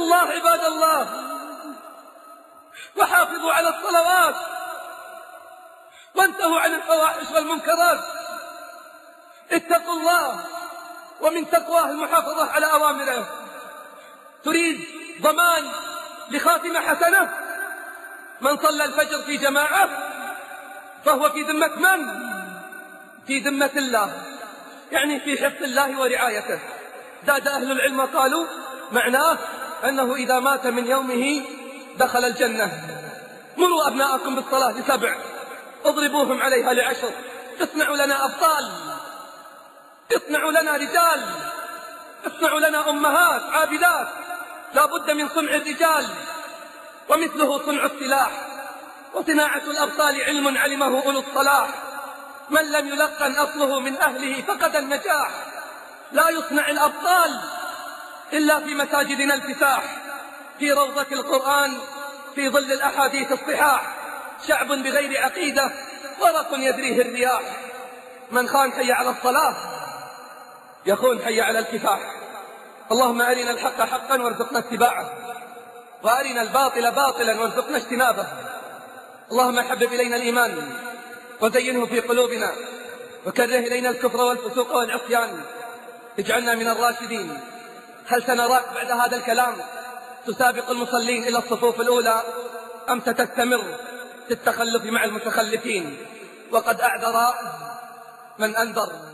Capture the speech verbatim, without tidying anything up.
الله عباد الله، وحافظوا على الصلوات، وانتهوا عن الفواحش والمنكرات. اتقوا الله، ومن تقواه المحافظة على أوامره. تريد ضمان لخاتمة حسنة؟ من صلى الفجر في جماعة فهو في ذمة من؟ في ذمة الله، يعني في حفظ الله ورعايته. زاد أهل العلم قالوا معناه أنه إذا مات من يومه دخل الجنة. مروا أبناءكم بالصلاة لسبع، اضربوهم عليها لعشر. اصنعوا لنا أبطال، اصنعوا لنا رجال، اصنعوا لنا أمهات عابدات. لا بد من صنع الرجال، ومثله صنع السلاح. وصناعة الأبطال علم علمه أولو الصلاح. من لم يلقن أصله من أهله فقد النجاح. لا يصنع الأبطال إلا في مساجدنا الفساح، في روضة القرآن، في ظل الأحاديث الصحاح. شعب بغير عقيدة ورق يدريه الرياح. من خان حي على الصلاة يخون حي على الكفاح. اللهم أرنا الحق حقا وارزقنا اتباعه، وأرنا الباطل باطلا وارزقنا اجتنابه. اللهم حبب إلينا الإيمان وزينه في قلوبنا، وكره إلينا الكفر والفسوق والعصيان، اجعلنا من الراشدين. هل سنراك بعد هذا الكلام تسابق المصلين إلى الصفوف الأولى، أم ستستمر في التخلف مع المتخلفين؟ وقد أعذر من أنذر.